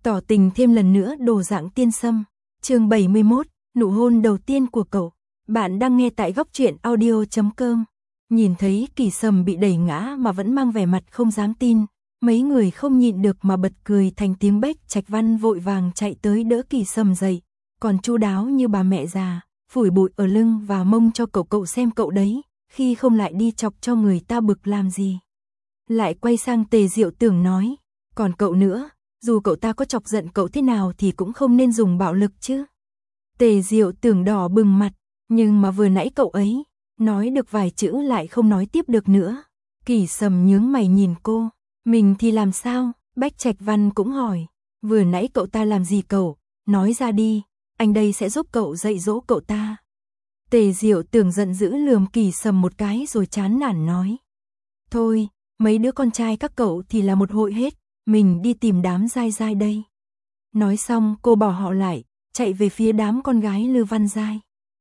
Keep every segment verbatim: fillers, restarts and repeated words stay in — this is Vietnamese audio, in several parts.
Tỏ tình thêm lần nữa đồ dạng tiên sâm. Chương bảy mươi mốt, nụ hôn đầu tiên của cậu. Bạn đang nghe tại góc truyện audio chấm com. Nhìn thấy Kỳ Sầm bị đẩy ngã mà vẫn mang vẻ mặt không dám tin, mấy người không nhịn được mà bật cười thành tiếng. Bách Trạch Văn vội vàng chạy tới đỡ Kỳ Sầm dậy, còn chu đáo như bà mẹ già, phủi bụi ở lưng và mông cho cậu cậu xem cậu đấy, khi không lại đi chọc cho người ta bực làm gì. Lại quay sang Tề Diệu Tưởng nói, còn cậu nữa, dù cậu ta có chọc giận cậu thế nào thì cũng không nên dùng bạo lực chứ. Tề Diệu Tưởng đỏ bừng mặt, nhưng mà vừa nãy cậu ấy nói được vài chữ lại không nói tiếp được nữa. Kỳ Sầm nhướng mày nhìn cô, mình thì làm sao? Bách Trạch Văn cũng hỏi, vừa nãy cậu ta làm gì cậu, nói ra đi, anh đây sẽ giúp cậu dạy dỗ cậu ta. Tề Diệu Tưởng giận dữ lườm Kỳ Sầm một cái rồi chán nản nói, thôi, mấy đứa con trai các cậu thì là một hội hết, mình đi tìm đám giai giai đây. Nói xong cô bỏ họ lại, chạy về phía đám con gái Lư Văn Giai.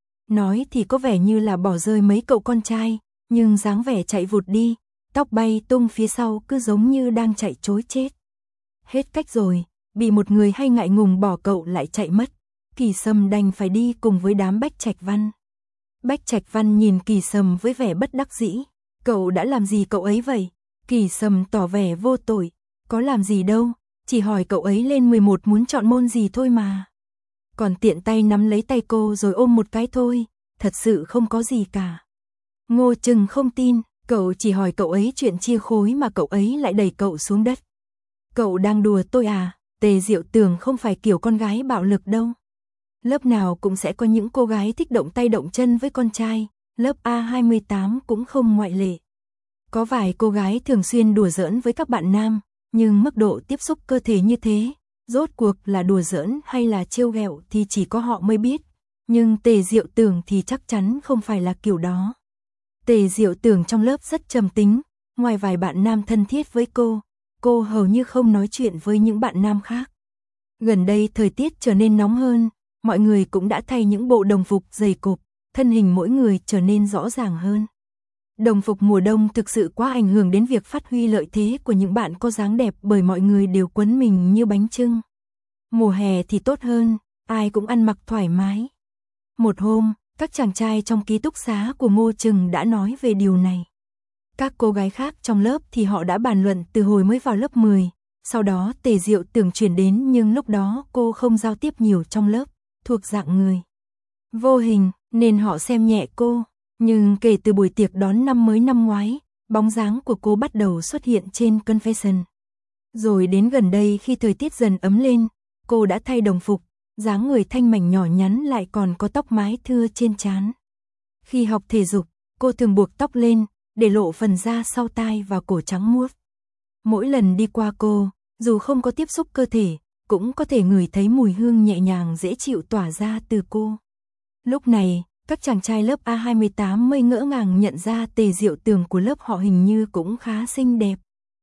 Nói thì có vẻ như là bỏ rơi mấy cậu con trai, nhưng dáng vẻ chạy vụt đi, tóc bay tung phía sau cứ giống như đang chạy trối chết. Hết cách rồi, bị một người hay ngại ngùng bỏ cậu lại chạy mất. Kỳ Sầm đành phải đi cùng với đám Bách Trạch Văn. Bách Trạch Văn nhìn Kỳ Sầm với vẻ bất đắc dĩ. Cậu đã làm gì cậu ấy vậy? Kỳ Sầm tỏ vẻ vô tội. Có làm gì đâu, chỉ hỏi cậu ấy lên mười một muốn chọn môn gì thôi mà. Còn tiện tay nắm lấy tay cô rồi ôm một cái thôi, thật sự không có gì cả. Ngô Trừng không tin, cậu chỉ hỏi cậu ấy chuyện chia khối mà cậu ấy lại đẩy cậu xuống đất. Cậu đang đùa tôi à? Tề Diệu Tưởng không phải kiểu con gái bạo lực đâu. Lớp nào cũng sẽ có những cô gái thích động tay động chân với con trai, lớp A hai mươi tám cũng không ngoại lệ. Có vài cô gái thường xuyên đùa giỡn với các bạn nam, nhưng mức độ tiếp xúc cơ thể như thế, rốt cuộc là đùa giỡn hay là trêu ghẹo thì chỉ có họ mới biết. Nhưng Tề Diệu Tưởng thì chắc chắn không phải là kiểu đó. Tề Diệu Tưởng trong lớp rất trầm tính, ngoài vài bạn nam thân thiết với cô, cô hầu như không nói chuyện với những bạn nam khác. Gần đây thời tiết trở nên nóng hơn, mọi người cũng đã thay những bộ đồng phục dày cộp, thân hình mỗi người trở nên rõ ràng hơn. Đồng phục mùa đông thực sự quá ảnh hưởng đến việc phát huy lợi thế của những bạn có dáng đẹp bởi mọi người đều quấn mình như bánh chưng. Mùa hè thì tốt hơn, ai cũng ăn mặc thoải mái. Một hôm, các chàng trai trong ký túc xá của Ngô Trừng đã nói về điều này. Các cô gái khác trong lớp thì họ đã bàn luận từ hồi mới vào lớp mười, sau đó Tề Diệu Tưởng chuyển đến nhưng lúc đó cô không giao tiếp nhiều trong lớp, thuộc dạng người vô hình nên họ xem nhẹ cô. Nhưng kể từ buổi tiệc đón năm mới năm ngoái, bóng dáng của cô bắt đầu xuất hiện trên Confession. Rồi đến gần đây khi thời tiết dần ấm lên, cô đã thay đồng phục, dáng người thanh mảnh nhỏ nhắn lại còn có tóc mái thưa trên trán. Khi học thể dục, cô thường buộc tóc lên, để lộ phần da sau tai và cổ trắng muốt. Mỗi lần đi qua cô, dù không có tiếp xúc cơ thể, cũng có thể ngửi thấy mùi hương nhẹ nhàng dễ chịu tỏa ra từ cô. Lúc này, các chàng trai lớp A hai mươi tám mới ngỡ ngàng nhận ra Tề Diệu Tưởng của lớp họ hình như cũng khá xinh đẹp.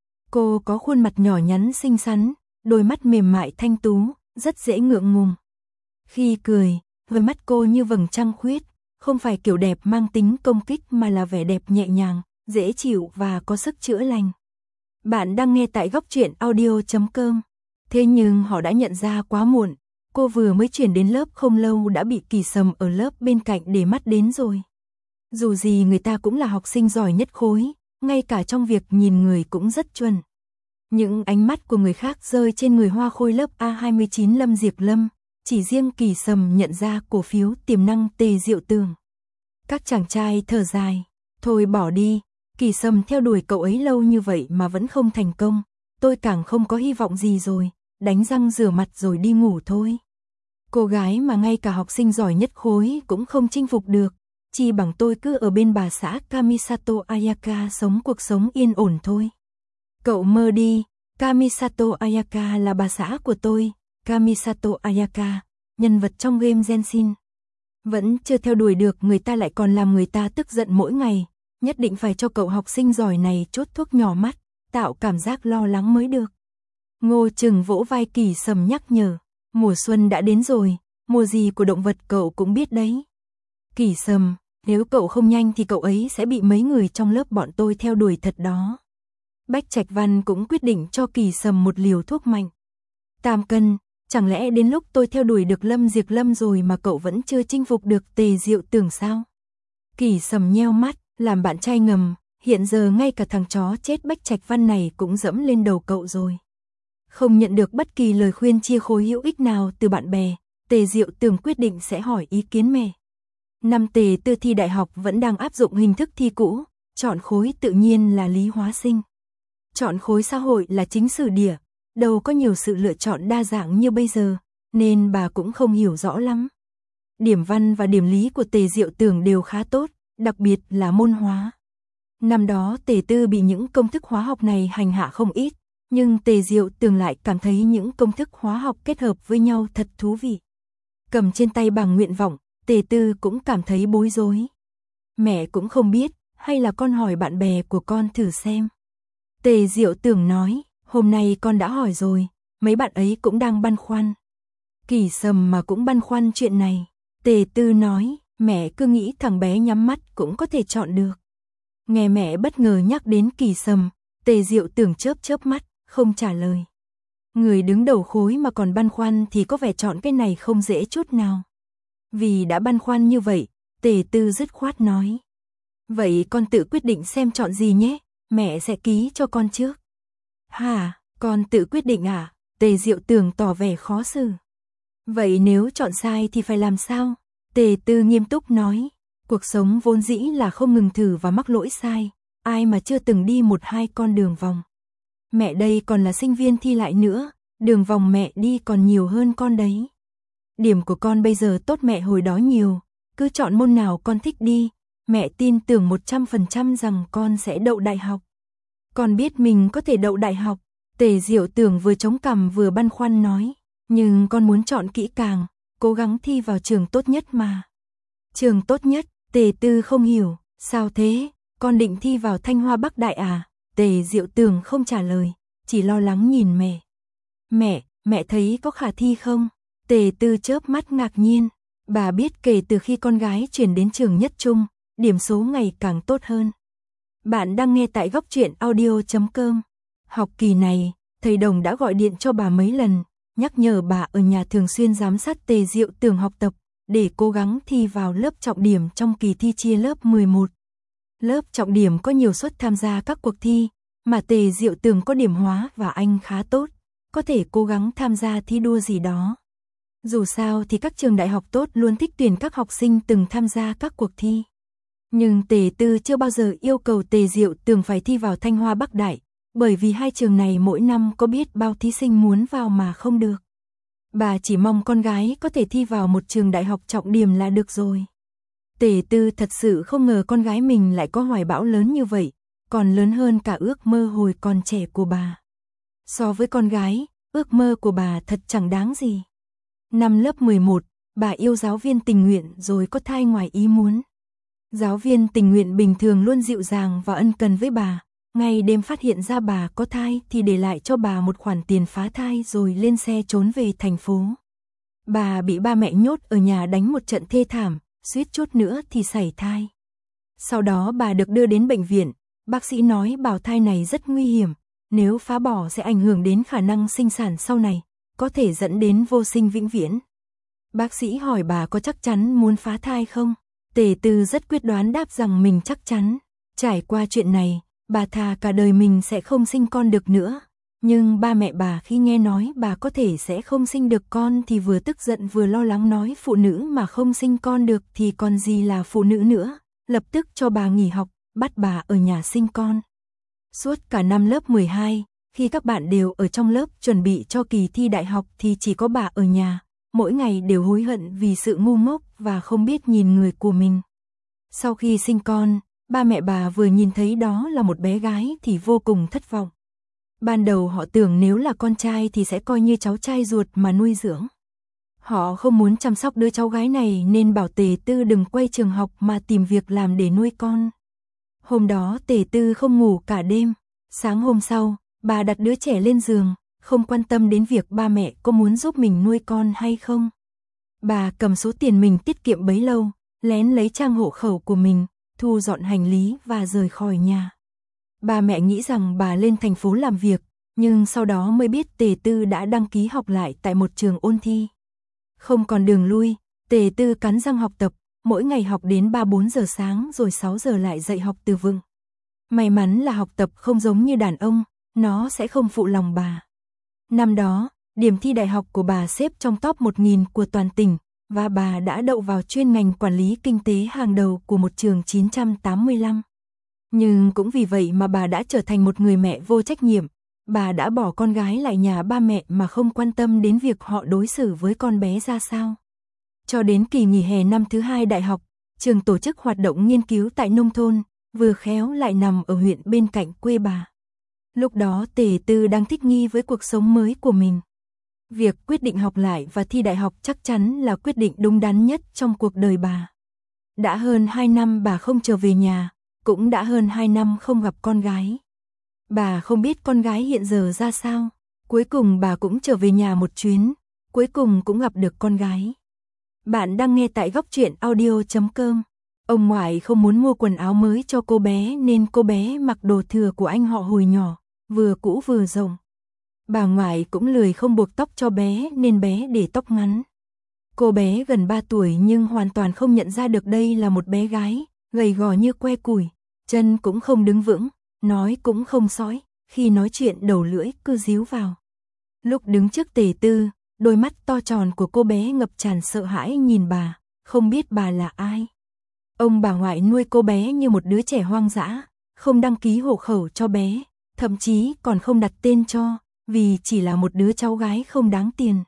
Cô có khuôn mặt nhỏ nhắn xinh xắn, đôi mắt mềm mại thanh tú, rất dễ ngượng ngùng. Khi cười, đôi mắt cô như vầng trăng khuyết, không phải kiểu đẹp mang tính công kích mà là vẻ đẹp nhẹ nhàng, dễ chịu và có sức chữa lành. Bạn đang nghe tại góc truyện audio chấm com. Thế nhưng họ đã nhận ra quá muộn. Cô vừa mới chuyển đến lớp không lâu đã bị Kỳ Sầm ở lớp bên cạnh để mắt đến rồi. Dù gì người ta cũng là học sinh giỏi nhất khối, ngay cả trong việc nhìn người cũng rất chuẩn. Những ánh mắt của người khác rơi trên người hoa khôi lớp A hai mươi chín Lâm Diệp Lâm, chỉ riêng Kỳ Sầm nhận ra cổ phiếu tiềm năng Tề Diệu Tưởng. Các chàng trai thở dài, thôi bỏ đi, Kỳ Sầm theo đuổi cậu ấy lâu như vậy mà vẫn không thành công, tôi càng không có hy vọng gì rồi, đánh răng rửa mặt rồi đi ngủ thôi. Cô gái mà ngay cả học sinh giỏi nhất khối cũng không chinh phục được, chỉ bằng tôi cứ ở bên bà xã Kamisato Ayaka sống cuộc sống yên ổn thôi. Cậu mơ đi, Kamisato Ayaka là bà xã của tôi, Kamisato Ayaka, nhân vật trong game Genshin. Vẫn chưa theo đuổi được người ta lại còn làm người ta tức giận mỗi ngày, nhất định phải cho cậu học sinh giỏi này chốt thuốc nhỏ mắt, tạo cảm giác lo lắng mới được. Ngô Trừng vỗ vai Kỳ Sầm nhắc nhở, mùa xuân đã đến rồi, mùa gì của động vật cậu cũng biết đấy. Kỳ Sầm, nếu cậu không nhanh thì cậu ấy sẽ bị mấy người trong lớp bọn tôi theo đuổi thật đó. Bách Trạch Văn cũng quyết định cho Kỳ Sầm một liều thuốc mạnh. Tam cân, chẳng lẽ đến lúc tôi theo đuổi được Lâm Diệp Lâm rồi mà cậu vẫn chưa chinh phục được Tề Diệu Tưởng sao? Kỳ Sầm nheo mắt, làm bạn trai ngầm, hiện giờ ngay cả thằng chó chết Bách Trạch Văn này cũng dẫm lên đầu cậu rồi. Không nhận được bất kỳ lời khuyên chia khối hữu ích nào từ bạn bè, Tề Diệu Tưởng quyết định sẽ hỏi ý kiến mẹ. Năm Tề Tư thi đại học vẫn đang áp dụng hình thức thi cũ, chọn khối tự nhiên là lý hóa sinh. Chọn khối xã hội là chính sử địa, đâu có nhiều sự lựa chọn đa dạng như bây giờ, nên bà cũng không hiểu rõ lắm. Điểm văn và điểm lý của Tề Diệu Tưởng đều khá tốt, đặc biệt là môn hóa. Năm đó Tề Tư bị những công thức hóa học này hành hạ không ít, nhưng Tề Diệu Tưởng lại cảm thấy những công thức hóa học kết hợp với nhau thật thú vị. Cầm trên tay bằng nguyện vọng, Tề Tư cũng cảm thấy bối rối. Mẹ cũng không biết, hay là con hỏi bạn bè của con thử xem. Tề Diệu Tưởng nói, hôm nay con đã hỏi rồi, mấy bạn ấy cũng đang băn khoăn. Kỳ Sầm mà cũng băn khoăn chuyện này. Tề Tư nói, mẹ cứ nghĩ thằng bé nhắm mắt cũng có thể chọn được. Nghe mẹ bất ngờ nhắc đến Kỳ Sầm, Tề Diệu Tưởng chớp chớp mắt, không trả lời. Người đứng đầu khối mà còn băn khoăn thì có vẻ chọn cái này không dễ chút nào. Vì đã băn khoăn như vậy, Tề Tư dứt khoát nói. Vậy con tự quyết định xem chọn gì nhé, mẹ sẽ ký cho con trước. Hả, con tự quyết định à? Tề Diệu Tưởng tỏ vẻ khó xử. Vậy nếu chọn sai thì phải làm sao? Tề Tư nghiêm túc nói. Cuộc sống vốn dĩ là không ngừng thử và mắc lỗi sai, ai mà chưa từng đi một hai con đường vòng. Mẹ đây còn là sinh viên thi lại nữa, đường vòng mẹ đi còn nhiều hơn con đấy. Điểm của con bây giờ tốt mẹ hồi đó nhiều, cứ chọn môn nào con thích đi, mẹ tin tưởng một trăm phần trăm rằng con sẽ đậu đại học. Con biết mình có thể đậu đại học, Tề Diệu Tưởng vừa chống cằm vừa băn khoăn nói, nhưng con muốn chọn kỹ càng, cố gắng thi vào trường tốt nhất mà. Trường tốt nhất, Tề Tư không hiểu, sao thế, con định thi vào Thanh Hoa Bắc Đại à? Tề Diệu Tưởng không trả lời, chỉ lo lắng nhìn mẹ. Mẹ, mẹ thấy có khả thi không? Tề Tư chớp mắt ngạc nhiên, bà biết kể từ khi con gái chuyển đến trường nhất trung, điểm số ngày càng tốt hơn. Bạn đang nghe tại góc truyện audio chấm com. Học kỳ này, thầy Đồng đã gọi điện cho bà mấy lần, nhắc nhở bà ở nhà thường xuyên giám sát Tề Diệu Tưởng học tập, để cố gắng thi vào lớp trọng điểm trong kỳ thi chia lớp mười một. Lớp trọng điểm có nhiều suất tham gia các cuộc thi, mà Tề Diệu Tưởng có điểm hóa và Anh khá tốt, có thể cố gắng tham gia thi đua gì đó. Dù sao thì các trường đại học tốt luôn thích tuyển các học sinh từng tham gia các cuộc thi. Nhưng Tề Tư chưa bao giờ yêu cầu Tề Diệu Tưởng phải thi vào Thanh Hoa Bắc Đại, bởi vì hai trường này mỗi năm có biết bao thí sinh muốn vào mà không được. Bà chỉ mong con gái có thể thi vào một trường đại học trọng điểm là được rồi. Tề Tư thật sự không ngờ con gái mình lại có hoài bão lớn như vậy, còn lớn hơn cả ước mơ hồi còn trẻ của bà. So với con gái, ước mơ của bà thật chẳng đáng gì. Năm lớp mười một, bà yêu giáo viên tình nguyện rồi có thai ngoài ý muốn. Giáo viên tình nguyện bình thường luôn dịu dàng và ân cần với bà, ngày đêm phát hiện ra bà có thai thì để lại cho bà một khoản tiền phá thai rồi lên xe trốn về thành phố. Bà bị ba mẹ nhốt ở nhà đánh một trận thê thảm, suýt chút nữa thì sảy thai. Sau đó bà được đưa đến bệnh viện, bác sĩ nói bào thai này rất nguy hiểm, nếu phá bỏ sẽ ảnh hưởng đến khả năng sinh sản sau này, có thể dẫn đến vô sinh vĩnh viễn. Bác sĩ hỏi bà có chắc chắn muốn phá thai không? Tề Tư rất quyết đoán đáp rằng mình chắc chắn. Trải qua chuyện này, bà thà cả đời mình sẽ không sinh con được nữa. Nhưng ba mẹ bà khi nghe nói bà có thể sẽ không sinh được con thì vừa tức giận vừa lo lắng nói phụ nữ mà không sinh con được thì còn gì là phụ nữ nữa. Lập tức cho bà nghỉ học, bắt bà ở nhà sinh con. Suốt cả năm lớp mười hai, khi các bạn đều ở trong lớp chuẩn bị cho kỳ thi đại học thì chỉ có bà ở nhà, mỗi ngày đều hối hận vì sự ngu ngốc và không biết nhìn người của mình. Sau khi sinh con, ba mẹ bà vừa nhìn thấy đó là một bé gái thì vô cùng thất vọng. Ban đầu họ tưởng nếu là con trai thì sẽ coi như cháu trai ruột mà nuôi dưỡng. Họ không muốn chăm sóc đứa cháu gái này nên bảo Tề Tư đừng quay trường học mà tìm việc làm để nuôi con. Hôm đó Tề Tư không ngủ cả đêm. Sáng hôm sau, bà đặt đứa trẻ lên giường, không quan tâm đến việc ba mẹ có muốn giúp mình nuôi con hay không. Bà cầm số tiền mình tiết kiệm bấy lâu, lén lấy trang hộ khẩu của mình, thu dọn hành lý và rời khỏi nhà. Ba mẹ nghĩ rằng bà lên thành phố làm việc, nhưng sau đó mới biết Tề Tư đã đăng ký học lại tại một trường ôn thi. Không còn đường lui, Tề Tư cắn răng học tập, mỗi ngày học đến ba bốn giờ sáng rồi sáu giờ lại dậy học từ vựng. May mắn là học tập không giống như đàn ông, nó sẽ không phụ lòng bà. Năm đó, điểm thi đại học của bà xếp trong top một nghìn của toàn tỉnh, và bà đã đậu vào chuyên ngành quản lý kinh tế hàng đầu của một trường chín trăm tám mươi lăm. Nhưng cũng vì vậy mà bà đã trở thành một người mẹ vô trách nhiệm. Bà đã bỏ con gái lại nhà ba mẹ mà không quan tâm đến việc họ đối xử với con bé ra sao. Cho đến kỳ nghỉ hè năm thứ hai đại học, trường tổ chức hoạt động nghiên cứu tại nông thôn, vừa khéo lại nằm ở huyện bên cạnh quê bà. Lúc đó Tề Tư đang thích nghi với cuộc sống mới của mình. Việc quyết định học lại và thi đại học chắc chắn là quyết định đúng đắn nhất trong cuộc đời bà. Đã hơn hai năm bà không trở về nhà, cũng đã hơn hai năm không gặp con gái. Bà không biết con gái hiện giờ ra sao, cuối cùng bà cũng trở về nhà một chuyến, cuối cùng cũng gặp được con gái. Bạn đang nghe tại góc truyện audio chấm com. Ông ngoại không muốn mua quần áo mới cho cô bé nên cô bé mặc đồ thừa của anh họ hồi nhỏ, vừa cũ vừa rộng. Bà ngoại cũng lười không buộc tóc cho bé nên bé để tóc ngắn. Cô bé gần ba tuổi nhưng hoàn toàn không nhận ra được đây là một bé gái, gầy gò như que củi, chân cũng không đứng vững, nói cũng không sõi, khi nói chuyện đầu lưỡi cứ díu vào. Lúc đứng trước Tề Tư, đôi mắt to tròn của cô bé ngập tràn sợ hãi nhìn bà, không biết bà là ai. Ông bà ngoại nuôi cô bé như một đứa trẻ hoang dã, không đăng ký hộ khẩu cho bé, thậm chí còn không đặt tên cho, vì chỉ là một đứa cháu gái không đáng tiền.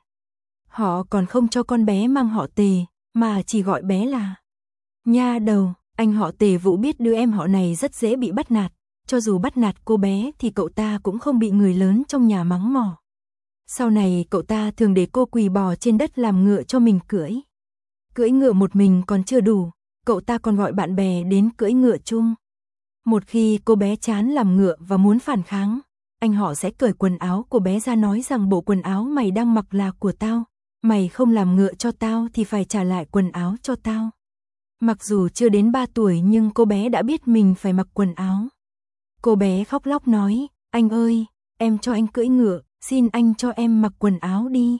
Họ còn không cho con bé mang họ Tề, mà chỉ gọi bé là nha đầu. Anh họ Tề Vũ biết đứa em họ này rất dễ bị bắt nạt, cho dù bắt nạt cô bé thì cậu ta cũng không bị người lớn trong nhà mắng mỏ. Sau này cậu ta thường để cô quỳ bò trên đất làm ngựa cho mình cưỡi. Cưỡi ngựa một mình còn chưa đủ, cậu ta còn gọi bạn bè đến cưỡi ngựa chung. Một khi cô bé chán làm ngựa và muốn phản kháng, anh họ sẽ cởi quần áo của bé ra nói rằng bộ quần áo mày đang mặc là của tao, mày không làm ngựa cho tao thì phải trả lại quần áo cho tao. Mặc dù chưa đến ba tuổi nhưng cô bé đã biết mình phải mặc quần áo. Cô bé khóc lóc nói, anh ơi, em cho anh cưỡi ngựa, xin anh cho em mặc quần áo đi.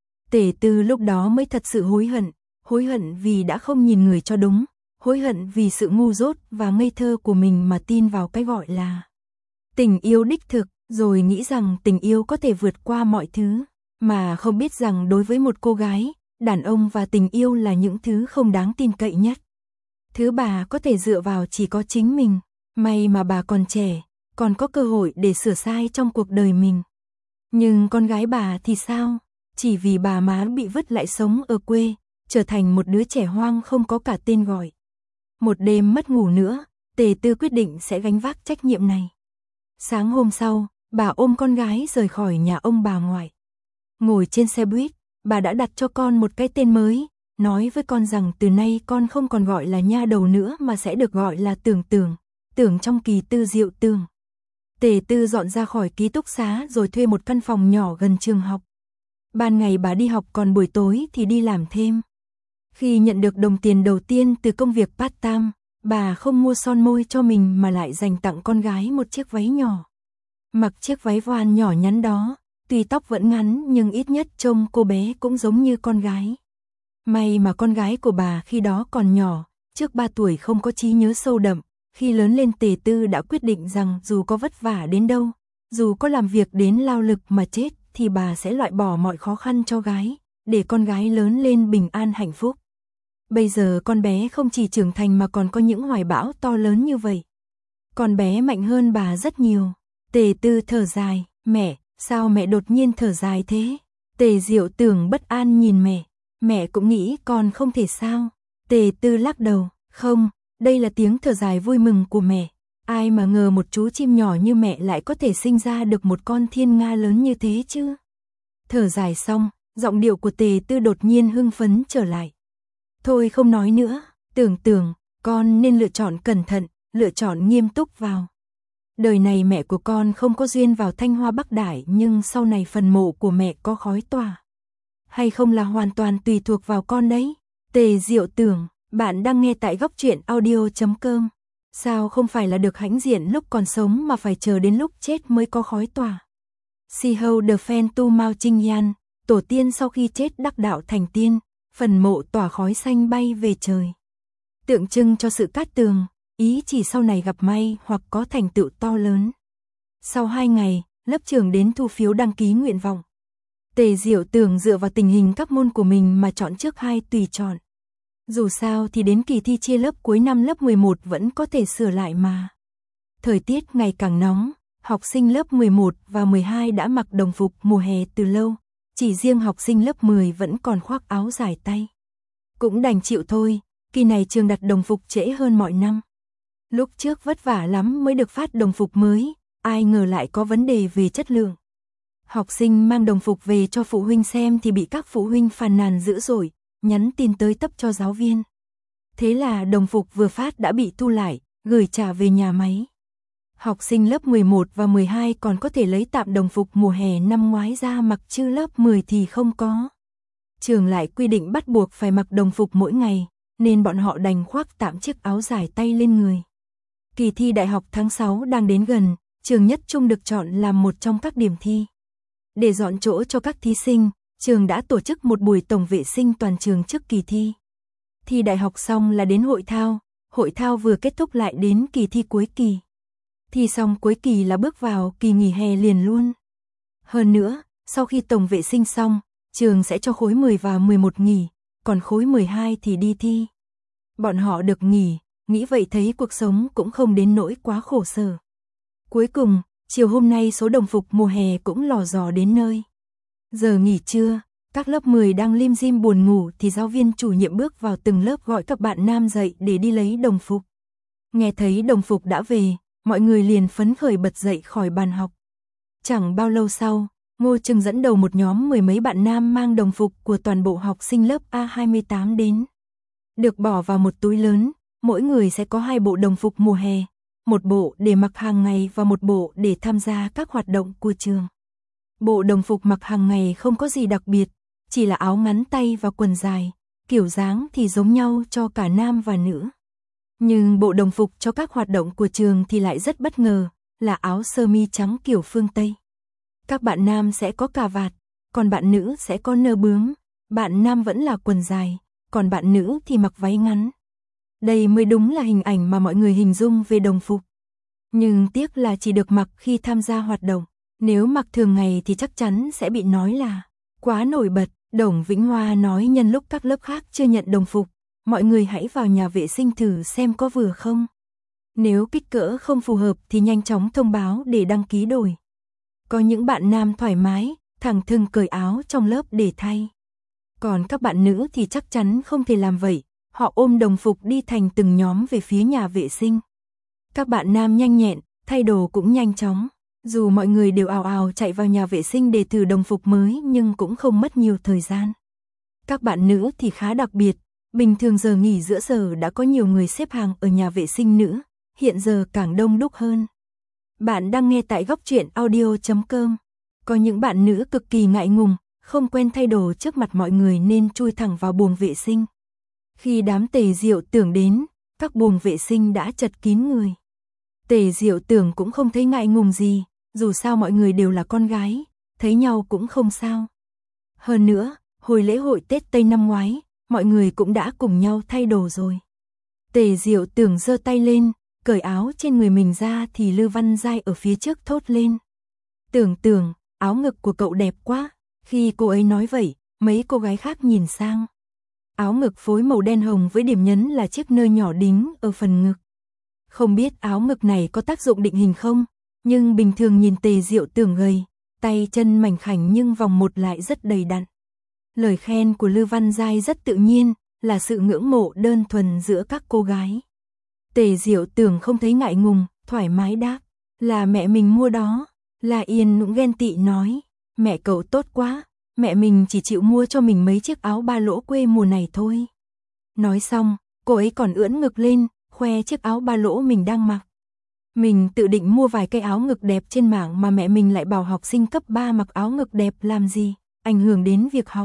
Tề Tư lúc đó mới thật sự hối hận, hối hận vì đã không nhìn người cho đúng, hối hận vì sự ngu dốt và ngây thơ của mình mà tin vào cái gọi là tình yêu đích thực, rồi nghĩ rằng tình yêu có thể vượt qua mọi thứ, mà không biết rằng đối với một cô gái, đàn ông và tình yêu là những thứ không đáng tin cậy nhất. Thứ bà có thể dựa vào chỉ có chính mình, may mà bà còn trẻ, còn có cơ hội để sửa sai trong cuộc đời mình. Nhưng con gái bà thì sao? Chỉ vì bà má bị vứt lại sống ở quê, trở thành một đứa trẻ hoang không có cả tên gọi. Một đêm mất ngủ nữa, Tề Tư quyết định sẽ gánh vác trách nhiệm này. Sáng hôm sau, bà ôm con gái rời khỏi nhà ông bà ngoại. Ngồi trên xe buýt, bà đã đặt cho con một cái tên mới, nói với con rằng từ nay con không còn gọi là nha đầu nữa mà sẽ được gọi là Tưởng Tưởng, Tưởng trong Kỳ Tư Diệu Tưởng. Tề Tư dọn ra khỏi ký túc xá rồi thuê một căn phòng nhỏ gần trường học. Ban ngày bà đi học còn buổi tối thì đi làm thêm. Khi nhận được đồng tiền đầu tiên từ công việc part-time, bà không mua son môi cho mình mà lại dành tặng con gái một chiếc váy nhỏ. Mặc chiếc váy voan nhỏ nhắn đó, tuy tóc vẫn ngắn nhưng ít nhất trông cô bé cũng giống như con gái. May mà con gái của bà khi đó còn nhỏ, trước ba tuổi không có trí nhớ sâu đậm, khi lớn lên Tề Tư đã quyết định rằng dù có vất vả đến đâu, dù có làm việc đến lao lực mà chết thì bà sẽ loại bỏ mọi khó khăn cho gái, để con gái lớn lên bình an hạnh phúc. Bây giờ con bé không chỉ trưởng thành mà còn có những hoài bão to lớn như vậy. Con bé mạnh hơn bà rất nhiều. Tề Tư thở dài, mẹ, sao mẹ đột nhiên thở dài thế? Tề Diệu Tưởng bất an nhìn mẹ, mẹ cũng nghĩ con không thể sao? Tề Tư lắc đầu, không, đây là tiếng thở dài vui mừng của mẹ. Ai mà ngờ một chú chim nhỏ như mẹ lại có thể sinh ra được một con thiên nga lớn như thế chứ? Thở dài xong, giọng điệu của Tề Tư đột nhiên hưng phấn trở lại. Thôi không nói nữa, Tưởng Tưởng, con nên lựa chọn cẩn thận, lựa chọn nghiêm túc vào. Đời này mẹ của con không có duyên vào Thanh Hoa Bắc Đải nhưng sau này phần mộ của mẹ có khói tỏa. Hay không là hoàn toàn tùy thuộc vào con đấy. Tề Diệu Tưởng, bạn đang nghe tại góc truyện audio chấm com. Sao không phải là được hãnh diện lúc còn sống mà phải chờ đến lúc chết mới có khói tỏa? Si hầu the fan tu Mao Trinh Yan, tổ tiên sau khi chết đắc đạo thành tiên, phần mộ tỏa khói xanh bay về trời. Tượng trưng cho sự cát tường, ý chỉ sau này gặp may hoặc có thành tựu to lớn. Sau hai ngày, lớp trưởng đến thu phiếu đăng ký nguyện vọng. Tề Diệu Tưởng dựa vào tình hình các môn của mình mà chọn trước hai tùy chọn. Dù sao thì đến kỳ thi chia lớp cuối năm lớp mười một vẫn có thể sửa lại mà. Thời tiết ngày càng nóng, học sinh lớp mười một và mười hai đã mặc đồng phục mùa hè từ lâu, chỉ riêng học sinh lớp mười vẫn còn khoác áo dài tay. Cũng đành chịu thôi, kỳ này trường đặt đồng phục trễ hơn mọi năm. Lúc trước vất vả lắm mới được phát đồng phục mới, ai ngờ lại có vấn đề về chất lượng. Học sinh mang đồng phục về cho phụ huynh xem thì bị các phụ huynh phàn nàn dữ dội, nhắn tin tới tấp cho giáo viên. Thế là đồng phục vừa phát đã bị thu lại, gửi trả về nhà máy. Học sinh lớp mười một và mười hai còn có thể lấy tạm đồng phục mùa hè năm ngoái ra mặc chứ lớp mười thì không có. Trường lại quy định bắt buộc phải mặc đồng phục mỗi ngày, nên bọn họ đành khoác tạm chiếc áo dài tay lên người. Kỳ thi đại học tháng sáu đang đến gần, trường Nhất Trung được chọn làm một trong các điểm thi. Để dọn chỗ cho các thí sinh, trường đã tổ chức một buổi tổng vệ sinh toàn trường trước kỳ thi. Thi đại học xong là đến hội thao, hội thao vừa kết thúc lại đến kỳ thi cuối kỳ. Thi xong cuối kỳ là bước vào kỳ nghỉ hè liền luôn. Hơn nữa, sau khi tổng vệ sinh xong, trường sẽ cho khối mười và mười một nghỉ, còn khối mười hai thì đi thi. Bọn họ được nghỉ, nghĩ vậy thấy cuộc sống cũng không đến nỗi quá khổ sở. Cuối cùng, chiều hôm nay số đồng phục mùa hè cũng lò dò đến nơi. Giờ nghỉ trưa, các lớp mười đang lim dim buồn ngủ thì giáo viên chủ nhiệm bước vào từng lớp gọi các bạn nam dậy để đi lấy đồng phục. Nghe thấy đồng phục đã về, mọi người liền phấn khởi bật dậy khỏi bàn học. Chẳng bao lâu sau, Ngô Trừng dẫn đầu một nhóm mười mấy bạn nam mang đồng phục của toàn bộ học sinh lớp A hai mươi tám đến. Được bỏ vào một túi lớn, mỗi người sẽ có hai bộ đồng phục mùa hè, một bộ để mặc hàng ngày và một bộ để tham gia các hoạt động của trường. Bộ đồng phục mặc hàng ngày không có gì đặc biệt, chỉ là áo ngắn tay và quần dài, kiểu dáng thì giống nhau cho cả nam và nữ. Nhưng bộ đồng phục cho các hoạt động của trường thì lại rất bất ngờ, là áo sơ mi trắng kiểu phương Tây. Các bạn nam sẽ có cà vạt, còn bạn nữ sẽ có nơ bướm, bạn nam vẫn là quần dài, còn bạn nữ thì mặc váy ngắn. Đây mới đúng là hình ảnh mà mọi người hình dung về đồng phục. Nhưng tiếc là chỉ được mặc khi tham gia hoạt động, nếu mặc thường ngày thì chắc chắn sẽ bị nói là quá nổi bật. Đồng Vĩnh Hoa nói nhân lúc các lớp khác chưa nhận đồng phục, mọi người hãy vào nhà vệ sinh thử xem có vừa không. Nếu kích cỡ không phù hợp thì nhanh chóng thông báo để đăng ký đổi. Có những bạn nam thoải mái, thẳng thừng cởi áo trong lớp để thay. Còn các bạn nữ thì chắc chắn không thể làm vậy, họ ôm đồng phục đi thành từng nhóm về phía nhà vệ sinh. Các bạn nam nhanh nhẹn, thay đồ cũng nhanh chóng. Dù mọi người đều ào ào chạy vào nhà vệ sinh để thử đồng phục mới nhưng cũng không mất nhiều thời gian. Các bạn nữ thì khá đặc biệt, bình thường giờ nghỉ giữa giờ đã có nhiều người xếp hàng ở nhà vệ sinh nữ, hiện giờ càng đông đúc hơn. Bạn đang nghe tại góc truyện audio chấm com. Có những bạn nữ cực kỳ ngại ngùng, không quen thay đồ trước mặt mọi người nên chui thẳng vào buồng vệ sinh. Khi đám Tề Diệu Tưởng đến, các buồng vệ sinh đã chật kín người. Tề Diệu Tưởng cũng không thấy ngại ngùng gì, dù sao mọi người đều là con gái, thấy nhau cũng không sao. Hơn nữa, hồi lễ hội Tết Tây năm ngoái, mọi người cũng đã cùng nhau thay đồ rồi. Tề Diệu Tưởng giơ tay lên, cởi áo trên người mình ra thì Lư Văn Giai ở phía trước thốt lên. Tưởng Tưởng, áo ngực của cậu đẹp quá. Khi cô ấy nói vậy, mấy cô gái khác nhìn sang. Áo ngực phối màu đen hồng với điểm nhấn là chiếc nơ nhỏ đính ở phần ngực. Không biết áo ngực này có tác dụng định hình không, nhưng bình thường nhìn Tề Diệu Tưởng gầy, tay chân mảnh khảnh nhưng vòng một lại rất đầy đặn. Lời khen của Lư Văn Giai rất tự nhiên, là sự ngưỡng mộ đơn thuần giữa các cô gái. Tề Diệu Tưởng không thấy ngại ngùng, thoải mái đáp, là mẹ mình mua đó. La Yên cũng ghen tị nói, mẹ cậu tốt quá, mẹ mình chỉ chịu mua cho mình mấy chiếc áo ba lỗ quê mùa này thôi. Nói xong, cô ấy còn ưỡn ngực lên, khoe chiếc áo ba lỗ mình đang mặc. Mình tự định mua vài cái áo ngực đẹp trên mạng mà mẹ mình lại bảo học sinh cấp ba mặc áo ngực đẹp làm gì, ảnh hưởng đến việc học.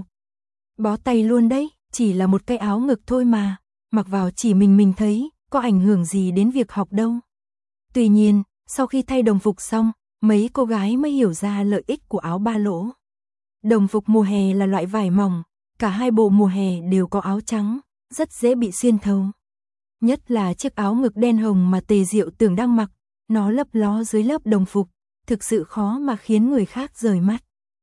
Bó tay luôn đấy, chỉ là một cái áo ngực thôi mà, mặc vào chỉ mình mình thấy, có ảnh hưởng gì đến việc học đâu. Tuy nhiên, sau khi thay đồng phục xong, mấy cô gái mới hiểu ra lợi ích của áo ba lỗ. Đồng phục mùa hè là loại vải mỏng, cả hai bộ mùa hè đều có áo trắng, rất dễ bị xuyên thấu. Nhất là chiếc áo ngực đen hồng mà Tề Diệu Tường đang mặc, nó lấp ló dưới lớp đồng phục, thực sự khó mà khiến người khác rời mắt.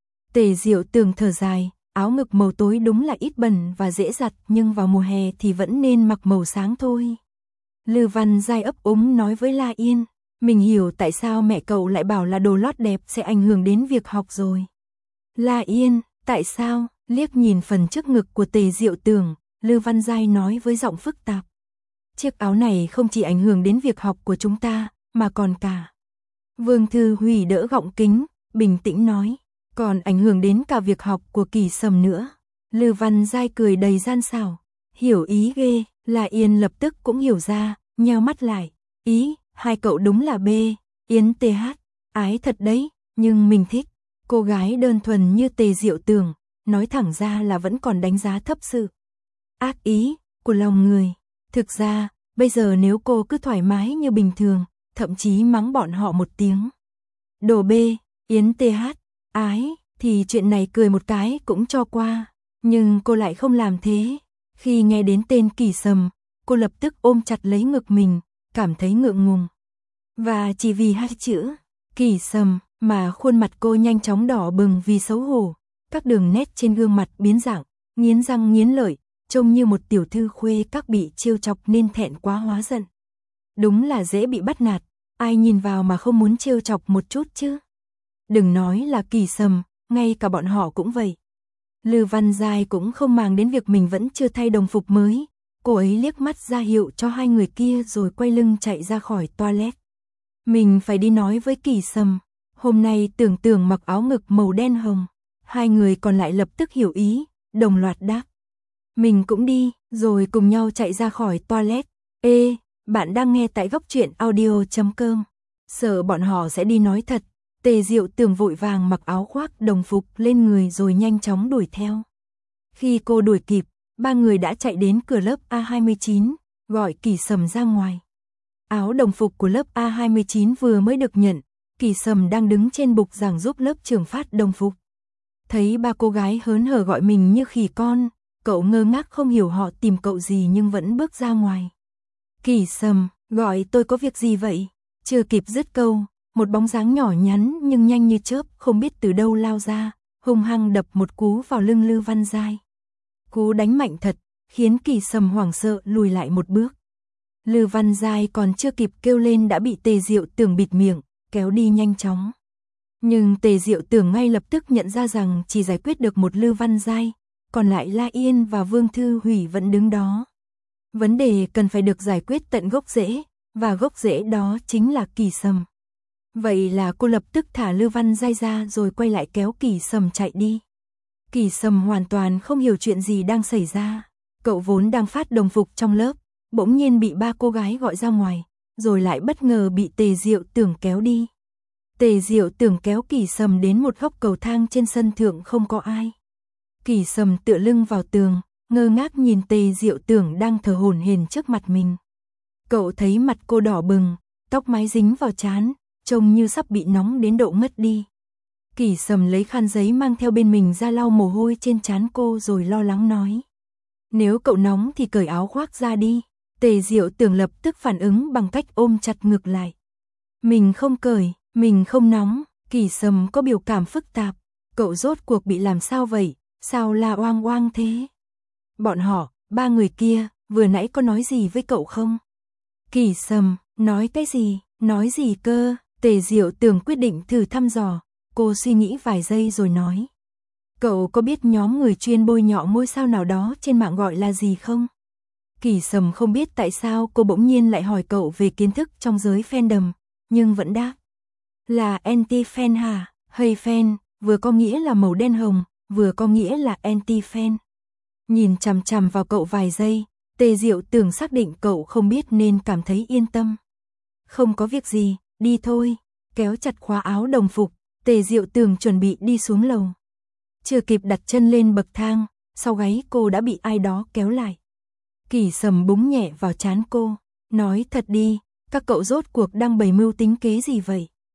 Tề Diệu Tường thở dài, áo ngực màu tối đúng là ít bẩn và dễ giặt, nhưng vào mùa hè thì vẫn nên mặc màu sáng thôi. Lư Văn Giai ấp úng nói với La Yên, mình hiểu tại sao mẹ cậu lại bảo là đồ lót đẹp sẽ ảnh hưởng đến việc học rồi. La Yên, tại sao? Liếc nhìn phần trước ngực của Tề Diệu Tường, Lư Văn Giai nói với giọng phức tạp. Chiếc áo này không chỉ ảnh hưởng đến việc học của chúng ta, mà còn cả. Vương Thư Hủy đỡ gọng kính, bình tĩnh nói, còn ảnh hưởng đến cả việc học của Kỳ Sầm nữa. Lư Văn Giai cười đầy gian xảo, hiểu ý ghê. La Yên lập tức cũng hiểu ra, nheo mắt lại, ý, hai cậu đúng là B, Yến tê hát, ái thật đấy, nhưng mình thích. Cô gái đơn thuần như Tề Diệu Tường, nói thẳng ra là vẫn còn đánh giá thấp sự ác ý của lòng người. Thực ra, bây giờ nếu cô cứ thoải mái như bình thường, thậm chí mắng bọn họ một tiếng đồ B, Yến tê hát, ái, thì chuyện này cười một cái cũng cho qua. Nhưng cô lại không làm thế. Khi nghe đến tên Kỳ Sầm, cô lập tức ôm chặt lấy ngực mình, cảm thấy ngượng ngùng. Và chỉ vì hai chữ Kỳ Sầm mà khuôn mặt cô nhanh chóng đỏ bừng vì xấu hổ, các đường nét trên gương mặt biến dạng, nghiến răng nghiến lợi, trông như một tiểu thư khuê các bị trêu chọc nên thẹn quá hóa giận. Đúng là dễ bị bắt nạt, ai nhìn vào mà không muốn trêu chọc một chút chứ. Đừng nói là Kỳ Sầm, ngay cả bọn họ cũng vậy. Lư Văn Giai cũng không màng đến việc mình vẫn chưa thay đồng phục mới, cô ấy liếc mắt ra hiệu cho hai người kia rồi quay lưng chạy ra khỏi toilet. Mình phải đi nói với Kỳ Sầm, hôm nay Tưởng Tưởng mặc áo ngực màu đen hồng. Hai người còn lại lập tức hiểu ý, đồng loạt đáp. Mình cũng đi, rồi cùng nhau chạy ra khỏi toilet. Ê, bạn đang nghe tại góc truyện audio chấm com. Sợ bọn họ sẽ đi nói thật. Tề Diệu Tường vội vàng mặc áo khoác đồng phục lên người rồi nhanh chóng đuổi theo. Khi cô đuổi kịp, ba người đã chạy đến cửa lớp A hai mươi chín, gọi Kỳ Sầm ra ngoài. Áo đồng phục của lớp A hai mươi chín vừa mới được nhận, Kỳ Sầm đang đứng trên bục giảng giúp lớp trưởng phát đồng phục. Thấy ba cô gái hớn hở gọi mình như khỉ con, cậu ngơ ngác không hiểu họ tìm cậu gì nhưng vẫn bước ra ngoài. Kỳ Sầm, gọi tôi có việc gì vậy? Chưa kịp dứt câu, một bóng dáng nhỏ nhắn nhưng nhanh như chớp không biết từ đâu lao ra, hung hăng đập một cú vào lưng Lư Văn Giai. Cú đánh mạnh thật, khiến Kỳ Sầm hoảng sợ lùi lại một bước. Lư Văn Giai còn chưa kịp kêu lên đã bị Tề Diệu Tường bịt miệng, kéo đi nhanh chóng. Nhưng Tề Diệu Tường ngay lập tức nhận ra rằng chỉ giải quyết được một Lư Văn Giai, còn lại La Yên và Vương Thư Hủy vẫn đứng đó. Vấn đề cần phải được giải quyết tận gốc rễ, và gốc rễ đó chính là Kỳ Sầm. Vậy là cô lập tức thả Lư Văn Giai ra rồi quay lại kéo Kỳ Sầm chạy đi. Kỳ Sầm hoàn toàn không hiểu chuyện gì đang xảy ra. Cậu vốn đang phát đồng phục trong lớp, bỗng nhiên bị ba cô gái gọi ra ngoài, rồi lại bất ngờ bị Tề Diệu Tường kéo đi. Tề Diệu Tường kéo Kỳ Sầm đến một góc cầu thang trên sân thượng không có ai. Kỳ Sầm tựa lưng vào tường, ngơ ngác nhìn Tề Diệu Tường đang thở hổn hển trước mặt mình. Cậu thấy mặt cô đỏ bừng, tóc mái dính vào trán, trông như sắp bị nóng đến độ ngất đi. Kỳ Sầm lấy khăn giấy mang theo bên mình ra lau mồ hôi trên trán cô rồi lo lắng nói. Nếu cậu nóng thì cởi áo khoác ra đi. Tề Diệu Tường lập tức phản ứng bằng cách ôm chặt ngực lại. Mình không cởi, mình không nóng. Kỳ Sầm có biểu cảm phức tạp. Cậu rốt cuộc bị làm sao vậy? Sao la oang oang thế? Bọn họ, ba người kia, vừa nãy có nói gì với cậu không? Kỳ Sầm, nói cái gì? Nói gì cơ? Tề Diệu Tường quyết định thử thăm dò. Cô suy nghĩ vài giây rồi nói. Cậu có biết nhóm người chuyên bôi nhọ ngôi sao nào đó trên mạng gọi là gì không? Kỳ Sầm không biết tại sao cô bỗng nhiên lại hỏi cậu về kiến thức trong giới fandom, nhưng vẫn đáp. Là anti-fan hả? Hay fan, vừa có nghĩa là màu đen hồng, vừa có nghĩa là anti-fan. Nhìn chằm chằm vào cậu vài giây, Tề Diệu Tường xác định cậu không biết nên cảm thấy yên tâm. Không có việc gì, đi thôi. Kéo chặt khóa áo đồng phục, Tề Diệu Tường chuẩn bị đi xuống lầu. Chưa kịp đặt chân lên bậc thang, sau gáy cô đã bị ai đó kéo lại. Kỳ Sầm búng nhẹ vào trán cô, nói thật đi, các cậu rốt cuộc đang bày mưu tính kế gì vậy?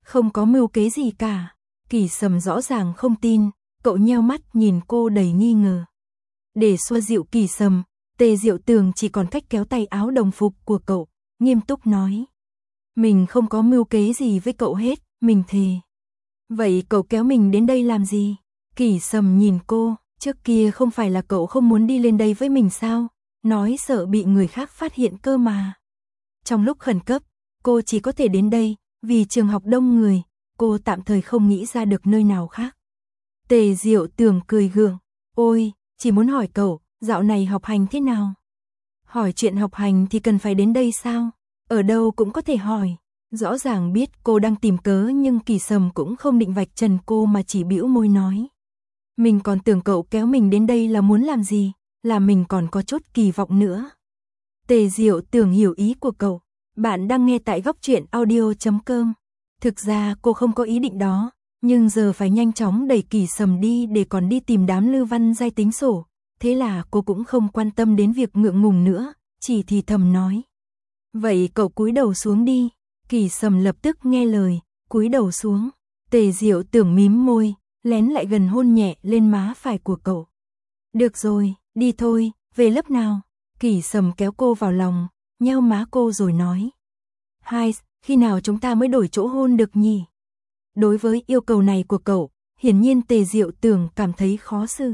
Không có mưu kế gì cả. Kỳ Sầm rõ ràng không tin, cậu nheo mắt nhìn cô đầy nghi ngờ. Để xoa dịu Kỳ Sầm, Tề Diệu Tường chỉ còn cách kéo tay áo đồng phục của cậu, nghiêm túc nói. Mình không có mưu kế gì với cậu hết, mình thề. Vậy cậu kéo mình đến đây làm gì? Kỳ Sầm nhìn cô, trước kia không phải là cậu không muốn đi lên đây với mình sao? Nói sợ bị người khác phát hiện cơ mà. Trong lúc khẩn cấp, cô chỉ có thể đến đây, vì trường học đông người, cô tạm thời không nghĩ ra được nơi nào khác. Tề Diệu Tường cười gượng, ôi, chỉ muốn hỏi cậu, dạo này học hành thế nào? Hỏi chuyện học hành thì cần phải đến đây sao? Ở đâu cũng có thể hỏi. Rõ ràng biết cô đang tìm cớ nhưng Kỳ Sầm cũng không định vạch trần cô mà chỉ bĩu môi nói. Mình còn tưởng cậu kéo mình đến đây là muốn làm gì, là mình còn có chút kỳ vọng nữa. Tề Diệu Tường hiểu ý của cậu. Bạn đang nghe tại góc truyện audio chấm com. Thực ra cô không có ý định đó, nhưng giờ phải nhanh chóng đẩy Kỳ Sầm đi để còn đi tìm đám Lư Văn Giai tính sổ. Thế là cô cũng không quan tâm đến việc ngượng ngùng nữa, chỉ thì thầm nói. Vậy cậu cúi đầu xuống đi. Kỳ Sầm lập tức nghe lời, cúi đầu xuống. Tề Diệu Tường mím môi, lén lại gần hôn nhẹ lên má phải của cậu. Được rồi, đi thôi, về lớp nào? Kỳ Sầm kéo cô vào lòng, nheo má cô rồi nói. Hai, khi nào chúng ta mới đổi chỗ hôn được nhỉ? Đối với yêu cầu này của cậu, hiển nhiên Tề Diệu Tường cảm thấy khó xử.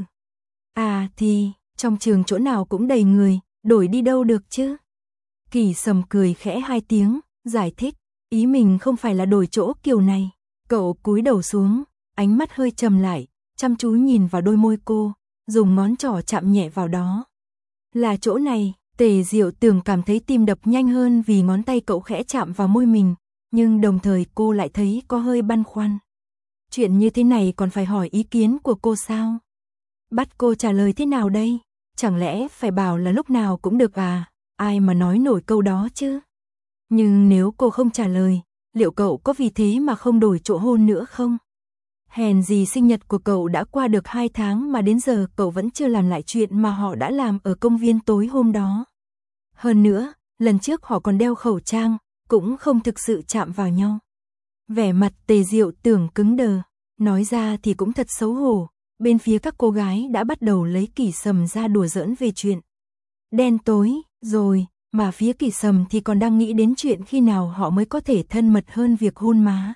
À thì, trong trường chỗ nào cũng đầy người, đổi đi đâu được chứ? Kỳ Sầm cười khẽ hai tiếng, giải thích, ý mình không phải là đổi chỗ kiểu này. Cậu cúi đầu xuống, ánh mắt hơi trầm lại, chăm chú nhìn vào đôi môi cô, dùng ngón trỏ chạm nhẹ vào đó. Là chỗ này. Tề Diệu Tường cảm thấy tim đập nhanh hơn vì ngón tay cậu khẽ chạm vào môi mình, nhưng đồng thời cô lại thấy có hơi băn khoăn. Chuyện như thế này còn phải hỏi ý kiến của cô sao? Bắt cô trả lời thế nào đây? Chẳng lẽ phải bảo là lúc nào cũng được à? Ai mà nói nổi câu đó chứ? Nhưng nếu cô không trả lời, liệu cậu có vì thế mà không đổi chỗ hôn nữa không? Hèn gì sinh nhật của cậu đã qua được hai tháng mà đến giờ cậu vẫn chưa làm lại chuyện mà họ đã làm ở công viên tối hôm đó. Hơn nữa, lần trước họ còn đeo khẩu trang, cũng không thực sự chạm vào nhau. Vẻ mặt Tề Diệu Tường cứng đờ, nói ra thì cũng thật xấu hổ, bên phía các cô gái đã bắt đầu lấy Kỳ Sầm ra đùa giỡn về chuyện đen tối, rồi, mà phía Kỳ Sầm thì còn đang nghĩ đến chuyện khi nào họ mới có thể thân mật hơn việc hôn má.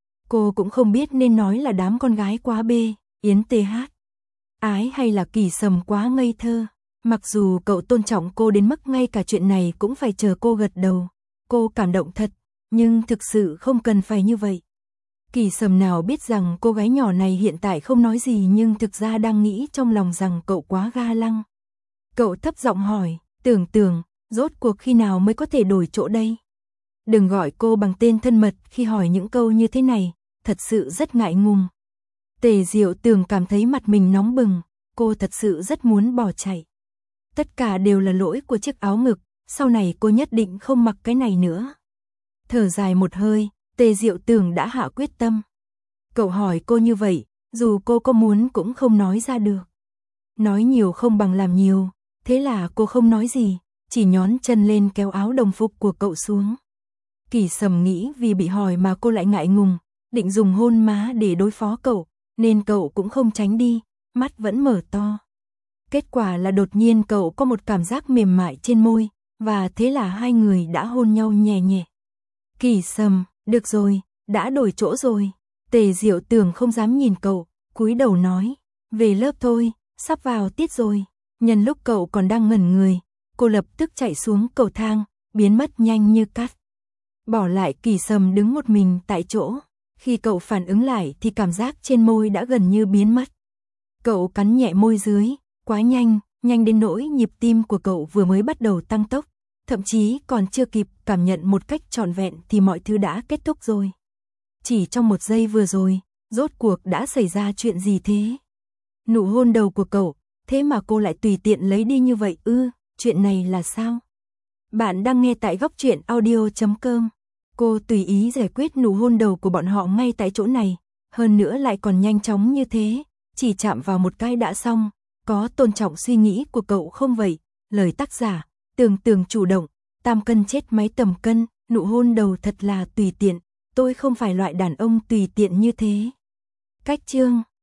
Cô cũng không biết nên nói là đám con gái quá bê, Yến tê hát ái hay là Kỳ Sầm quá ngây thơ. Mặc dù cậu tôn trọng cô đến mức ngay cả chuyện này cũng phải chờ cô gật đầu. Cô cảm động thật, nhưng thực sự không cần phải như vậy. Kỳ Sầm nào biết rằng cô gái nhỏ này hiện tại không nói gì nhưng thực ra đang nghĩ trong lòng rằng cậu quá ga lăng. Cậu thấp giọng hỏi, Tưởng Tưởng, rốt cuộc khi nào mới có thể đổi chỗ đây? Đừng gọi cô bằng tên thân mật khi hỏi những câu như thế này, thật sự rất ngại ngùng. Tề Diệu Tường cảm thấy mặt mình nóng bừng, cô thật sự rất muốn bỏ chạy. Tất cả đều là lỗi của chiếc áo ngực, sau này cô nhất định không mặc cái này nữa. Thở dài một hơi, Tề Diệu Tường đã hạ quyết tâm. Cậu hỏi cô như vậy, dù cô có muốn cũng không nói ra được. Nói nhiều không bằng làm nhiều, thế là cô không nói gì, chỉ nhón chân lên kéo áo đồng phục của cậu xuống. Kỳ Sầm nghĩ vì bị hỏi mà cô lại ngại ngùng, định dùng hôn má để đối phó cậu, nên cậu cũng không tránh đi, mắt vẫn mở to. Kết quả là đột nhiên cậu có một cảm giác mềm mại trên môi, và thế là hai người đã hôn nhau nhẹ nhẹ. Kỳ Sầm, được rồi, đã đổi chỗ rồi. Tề Diệu Tường không dám nhìn cậu, cúi đầu nói, về lớp thôi, sắp vào tiết rồi. Nhân lúc cậu còn đang ngẩn người, cô lập tức chạy xuống cầu thang, biến mất nhanh như cát. Bỏ lại Kỳ Sầm đứng một mình tại chỗ. Khi cậu phản ứng lại thì cảm giác trên môi đã gần như biến mất. Cậu cắn nhẹ môi dưới, quá nhanh, nhanh đến nỗi nhịp tim của cậu vừa mới bắt đầu tăng tốc, thậm chí còn chưa kịp cảm nhận một cách trọn vẹn thì mọi thứ đã kết thúc rồi. Chỉ trong một giây vừa rồi, rốt cuộc đã xảy ra chuyện gì thế? Nụ hôn đầu của cậu, thế mà cô lại tùy tiện lấy đi như vậy ư, chuyện này là sao? Bạn đang nghe tại góc truyện audio chấm com. Cô tùy ý giải quyết nụ hôn đầu của bọn họ ngay tại chỗ này, hơn nữa lại còn nhanh chóng như thế, chỉ chạm vào một cái đã xong, có tôn trọng suy nghĩ của cậu không vậy? Lời tác giả, Tường Tường chủ động, tam cân chết máy tầm cân, nụ hôn đầu thật là tùy tiện, tôi không phải loại đàn ông tùy tiện như thế. Cách chương